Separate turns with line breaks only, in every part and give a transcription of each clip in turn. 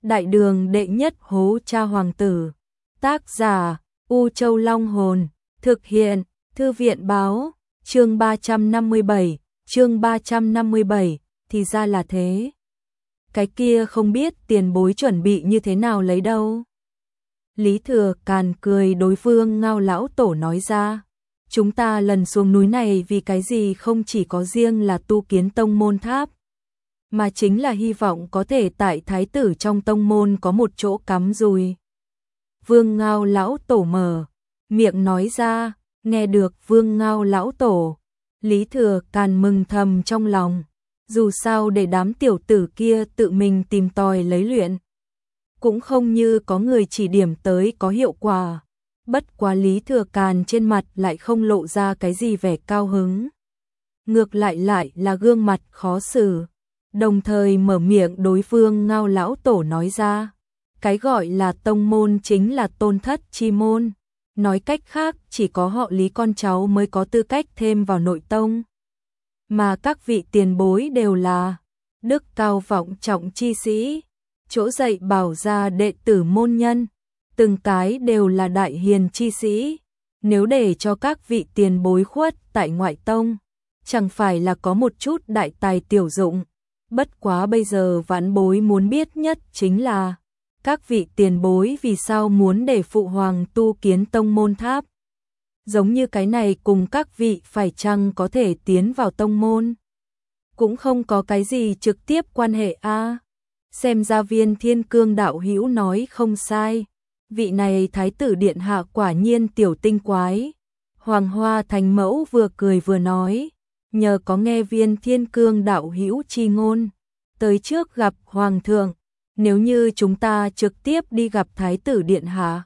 Đại đường đệ nhất hố cha hoàng tử. Tác giả U Châu Long Hồn. Thực hiện Thư viện Báo. Chương 357, thì ra là thế. Cái kia không biết tiền bối chuẩn bị như thế nào lấy đâu. Lý Thừa Càn cười đối Vương Ngao lão tổ nói ra. Chúng ta lần xuống núi này vì cái gì không chỉ có riêng là tu kiến tông môn tháp, mà chính là hy vọng có thể tại thái tử trong tông môn có một chỗ cắm rùi. Vương Ngao lão tổ mở miệng nói ra, nghe được Vương Ngao lão tổ, Lý Thừa Càn mừng thầm trong lòng. Dù sao để đám tiểu tử kia tự mình tìm tòi lấy luyện, cũng không như có người chỉ điểm tới có hiệu quả. Bất quá Lý Thừa Càn trên mặt lại không lộ ra cái gì vẻ cao hứng. Ngược lại là gương mặt khó xử. Đồng thời mở miệng đối Vương Ngao lão tổ nói ra. Cái gọi là tông môn chính là tôn thất chi môn. Nói cách khác chỉ có họ Lý con cháu mới có tư cách thêm vào nội tông. Mà các vị tiền bối đều là đức cao vọng trọng chi sĩ, chỗ dạy bảo ra đệ tử môn nhân, từng cái đều là đại hiền chi sĩ. Nếu để cho các vị tiền bối khuất tại ngoại tông, chẳng phải là có một chút đại tài tiểu dụng. Bất quá bây giờ vãn bối muốn biết nhất chính là các vị tiền bối vì sao muốn để phụ hoàng tu kiến tông môn tháp. Giống như cái này cùng các vị phải chăng có thể tiến vào tông môn, cũng không có cái gì trực tiếp quan hệ a. Xem ra Viên Thiên Cương đạo hữu nói không sai, vị này thái tử điện hạ quả nhiên tiểu tinh quái. Hoàng Hoa Thành Mẫu vừa cười vừa nói, nhờ có nghe Viên Thiên Cương đạo hữu chi ngôn, tới trước gặp hoàng thượng, nếu như chúng ta trực tiếp đi gặp thái tử điện hạ,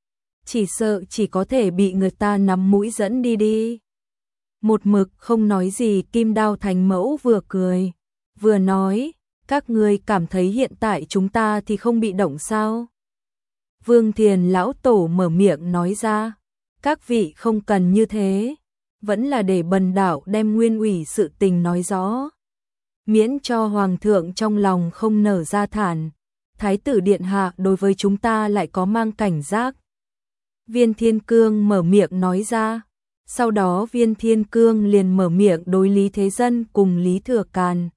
chỉ sợ chỉ có thể bị người ta nắm mũi dẫn đi. Một mực không nói gì Kim Đao Thành Mẫu vừa cười, vừa nói, các ngươi cảm thấy hiện tại chúng ta thì không bị động sao? Vương Thiền lão tổ mở miệng nói ra, các vị không cần như thế, vẫn là để bần đạo đem nguyên ủy sự tình nói rõ, miễn cho hoàng thượng trong lòng không nở ra thản. Thái tử điện hạ đối với chúng ta lại có mang cảnh giác. Viên Thiên Cương mở miệng nói ra. Sau đó Viên Thiên Cương liền mở miệng đối Lý Thế Dân cùng Lý Thừa Càn,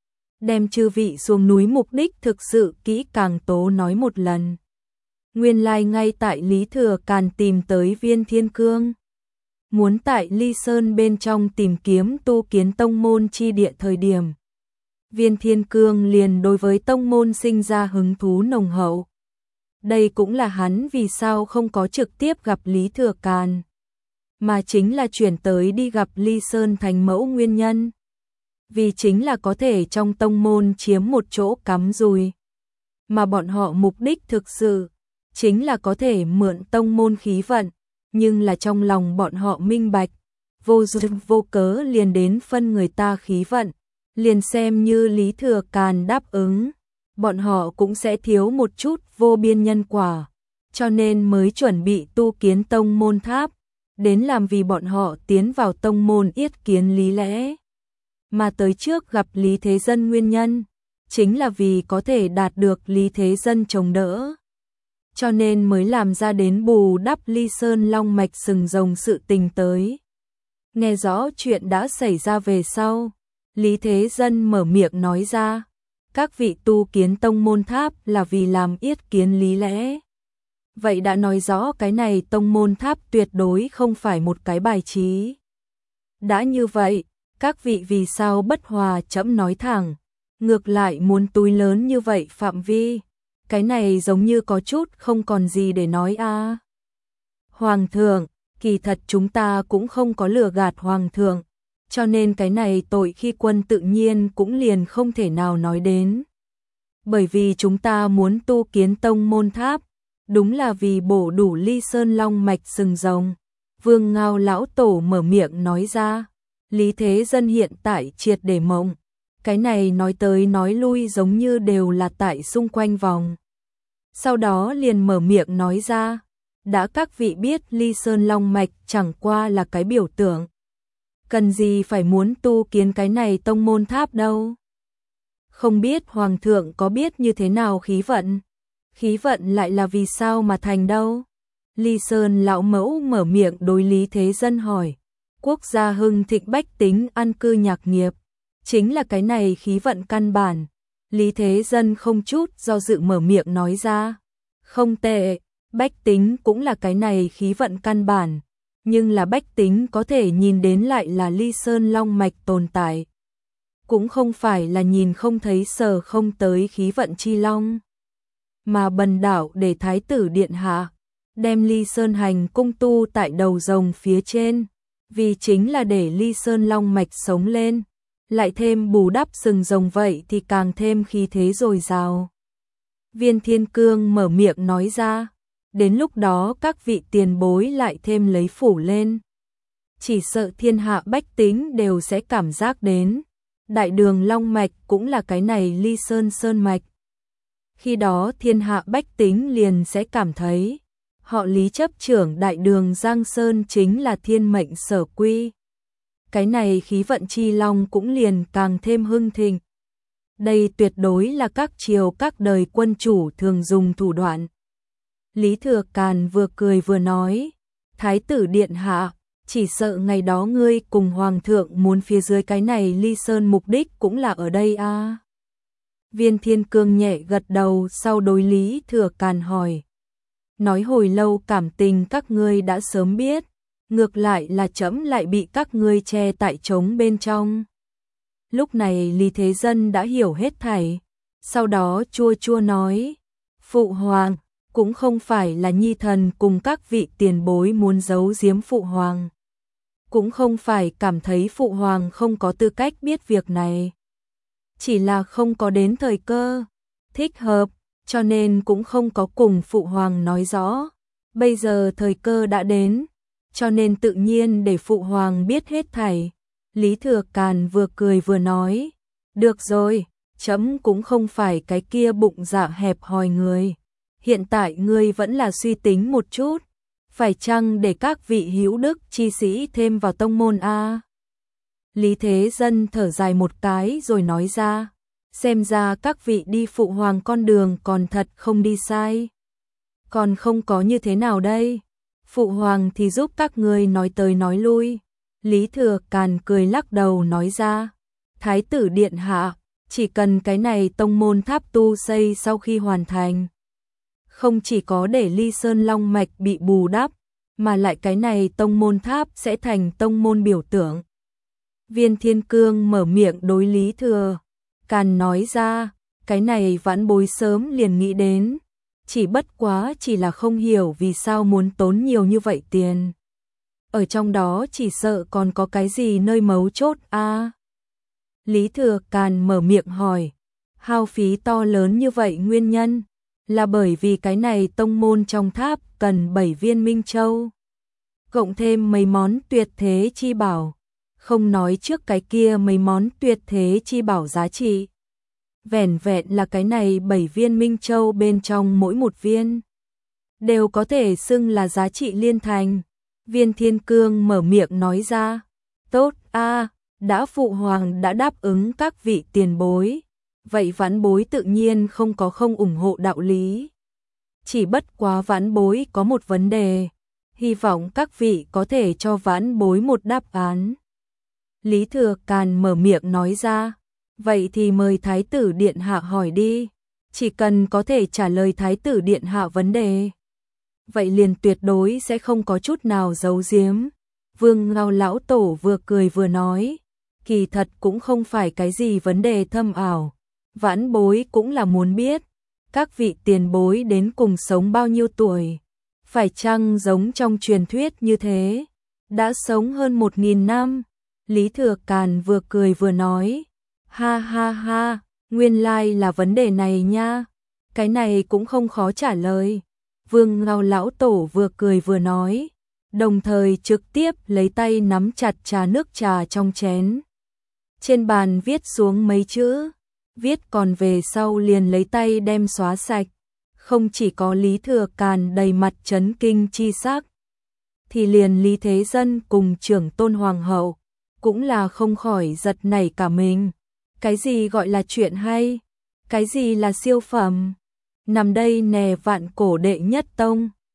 đem chư vị xuống núi mục đích thực sự kỹ càng tố nói một lần. Nguyên lai ngay tại Lý Thừa Càn tìm tới Viên Thiên Cương, muốn tại Ly Sơn bên trong tìm kiếm tu kiến tông môn chi địa thời điểm, Viên Thiên Cương liền đối với tông môn sinh ra hứng thú nồng hậu. Đây cũng là hắn vì sao không có trực tiếp gặp Lý Thừa Càn, mà chính là chuyển tới đi gặp Ly Sơn Thành Mẫu nguyên nhân. Vì chính là có thể trong tông môn chiếm một chỗ cắm rùi, mà bọn họ mục đích thực sự chính là có thể mượn tông môn khí vận, nhưng là trong lòng bọn họ minh bạch, vô duyên vô cớ liền đến phân người ta khí vận, liền xem như Lý Thừa Càn đáp ứng, bọn họ cũng sẽ thiếu một chút vô biên nhân quả, cho nên mới chuẩn bị tu kiến tông môn tháp, đến làm vì bọn họ tiến vào tông môn yết kiến lý lẽ. Mà tới trước gặp Lý Thế Dân nguyên nhân, chính là vì có thể đạt được Lý Thế Dân chống đỡ. Cho nên mới làm ra đến bù đắp Ly Sơn Long Mạch sừng rồng sự tình tới. Nghe rõ chuyện đã xảy ra về sau, Lý Thế Dân mở miệng nói ra, các vị tu kiến tông môn tháp là vì làm yết kiến lý lẽ. Vậy đã nói rõ cái này tông môn tháp tuyệt đối không phải một cái bài trí. Đã như vậy, các vị vì sao bất hòa chẫm nói thẳng, ngược lại muốn túi lớn như vậy phạm vi, cái này giống như có chút không còn gì để nói a. Hoàng thượng, kỳ thật chúng ta cũng không có lừa gạt hoàng thượng, cho nên cái này tội khi quân tự nhiên cũng liền không thể nào nói đến. Bởi vì chúng ta muốn tu kiến tông môn tháp, đúng là vì bổ đủ Ly Sơn Long Mạch sừng rồng. Vương Ngao lão tổ mở miệng nói ra, Lý Thế Dân hiện tại triệt để mộng, cái này nói tới nói lui giống như đều là tại xung quanh vòng. Sau đó liền mở miệng nói ra, đã các vị biết Ly Sơn Long Mạch chẳng qua là cái biểu tượng, cần gì phải muốn tu kiến cái này tông môn tháp đâu. Không biết hoàng thượng có biết như thế nào khí vận, Khí vận lại là vì sao mà thành đâu? Ly Sơn lão mẫu mở miệng đối Lý Thế Dân hỏi. Quốc gia hưng thịnh bách tính an cư nhạc nghiệp, chính là cái này khí vận căn bản. Lý Thế Dân không chút do dự mở miệng nói ra. Không tệ, bách tính cũng là cái này khí vận căn bản, nhưng là bách tính có thể nhìn đến lại là Ly Sơn long mạch tồn tại. Cũng không phải là nhìn không thấy sờ không tới khí vận chi long. Mà bần đạo để Thái tử Điện Hạ đem Ly Sơn hành cung tu tại đầu rồng phía trên, vì chính là để Ly Sơn long mạch sống lên, lại thêm bù đắp sừng rồng vậy thì càng thêm khí thế dồi dào. Viên Thiên Cương mở miệng nói ra, đến lúc đó các vị tiền bối lại thêm lấy phủ lên. Chỉ sợ thiên hạ bách tính đều sẽ cảm giác đến, đại đường long mạch cũng là cái này Ly Sơn sơn mạch. Khi đó thiên hạ bách tính liền sẽ cảm thấy, họ Lý chấp trưởng đại đường Giang Sơn chính là thiên mệnh sở quy. Cái này khí vận chi long cũng liền càng thêm hưng thịnh. Đây tuyệt đối là các triều các đời quân chủ thường dùng thủ đoạn. Lý Thừa Càn vừa cười vừa nói, Thái tử Điện Hạ, chỉ sợ ngày đó ngươi cùng Hoàng thượng muốn phía dưới cái này Ly Sơn mục đích cũng là ở đây à. Viên Thiên Cương nhẹ gật đầu sau đối Lý Thừa Càn hỏi. Nói hồi lâu cảm tình các ngươi đã sớm biết, ngược lại là trẫm lại bị các ngươi che tại trống bên trong. Lúc này Lý Thế Dân đã hiểu hết thảy, sau đó chua chua nói, Phụ Hoàng, cũng không phải là nhi thần cùng các vị tiền bối muốn giấu giếm Phụ Hoàng. Cũng không phải cảm thấy Phụ Hoàng không có tư cách biết việc này. Chỉ là không có đến thời cơ thích hợp, cho nên cũng không có cùng Phụ Hoàng nói rõ. Bây giờ thời cơ đã đến, cho nên tự nhiên để Phụ Hoàng biết hết thảy. Lý Thừa Càn vừa cười vừa nói, được rồi, trẫm cũng không phải cái kia bụng dạ hẹp hòi người. Hiện tại ngươi vẫn là suy tính một chút, phải chăng để các vị hữu đức chi sĩ thêm vào tông môn a? Lý Thế Dân thở dài một cái rồi nói ra, xem ra các vị đi Phụ Hoàng con đường còn thật không đi sai. Còn không có như thế nào đây? Phụ Hoàng thì giúp các ngươi nói tới nói lui. Lý Thừa Càn cười lắc đầu nói ra, Thái tử Điện Hạ, chỉ cần cái này tông môn tháp tu xây sau khi hoàn thành, không chỉ có để Ly Sơn long mạch bị bù đắp, mà lại cái này tông môn tháp sẽ thành tông môn biểu tượng. Viên Thiên Cương mở miệng đối Lý Thừa Càn nói ra, cái này vãn bối sớm liền nghĩ đến, chỉ bất quá chỉ là không hiểu vì sao muốn tốn nhiều như vậy tiền. Ở trong đó chỉ sợ còn có cái gì nơi mấu chốt a? Lý Thừa Càn mở miệng hỏi, hao phí to lớn như vậy nguyên nhân là bởi vì cái này tông môn trong tháp cần 7 viên Minh Châu, cộng thêm mấy món tuyệt thế chi bảo, không nói trước cái kia mấy món tuyệt thế chi bảo giá trị. Vẻn vẹn là cái này 7 viên Minh Châu bên trong mỗi một viên đều có thể xưng là giá trị liên thành. Viên Thiên Cương mở miệng nói ra, tốt a, đã Phụ Hoàng đã đáp ứng các vị tiền bối, vậy vãn bối tự nhiên không có không ủng hộ đạo lý. Chỉ bất quá vãn bối có một vấn đề, hy vọng các vị có thể cho vãn bối một đáp án. Lý Thừa Càn mở miệng nói ra, vậy thì mời Thái tử Điện Hạ hỏi đi, chỉ cần có thể trả lời Thái tử Điện Hạ vấn đề, vậy liền tuyệt đối sẽ không có chút nào giấu giếm. Vương Ngao lão tổ vừa cười vừa nói, kỳ thật cũng không phải cái gì vấn đề thâm ảo, vãn bối cũng là muốn biết, các vị tiền bối đến cùng sống bao nhiêu tuổi, phải chăng giống trong truyền thuyết như thế, đã sống hơn 1000 năm. Lý Thừa Càn vừa cười vừa nói, ha ha ha, nguyên lai là vấn đề này nha, cái này cũng không khó trả lời. Vương Ngao lão tổ vừa cười vừa nói, đồng thời trực tiếp lấy tay nắm chặt trà nước trà trong chén. Trên bàn viết xuống mấy chữ, viết còn về sau liền lấy tay đem xóa sạch. Không chỉ có Lý Thừa Càn đầy mặt chấn kinh chi sắc, thì liền Lý Thế Dân cùng trưởng tôn hoàng hậu cũng là không khỏi giật nảy cả mình. Cái gì gọi là chuyện hay? Cái gì là siêu phẩm? Nằm đây nè Vạn Cổ đệ nhất tông.